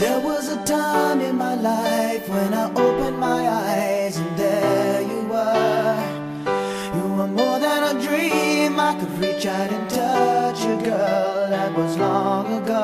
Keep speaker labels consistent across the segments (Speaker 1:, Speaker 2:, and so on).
Speaker 1: There was a time in my life when I opened my eyes and there you were. You were more than a dream. I could reach out and touch you, girl. That was long ago.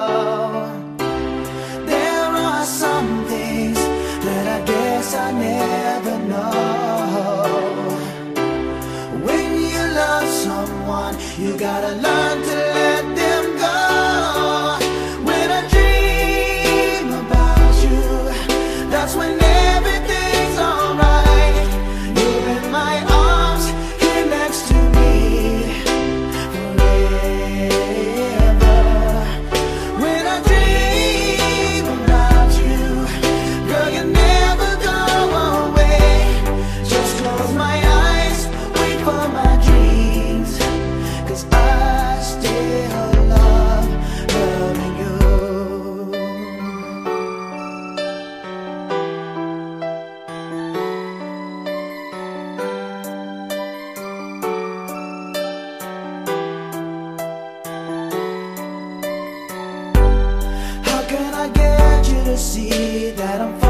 Speaker 1: There are some things that I guess I never know. When you love someone, you gotta learn to let them go. When I dream about you, that's when everything's alright. You're in my arms, here next to me forever. When I dream about you, girl, you never go away. Just close my eyes, wait for my dreams, 'cause I still love loving you. How can I get you to see that I'm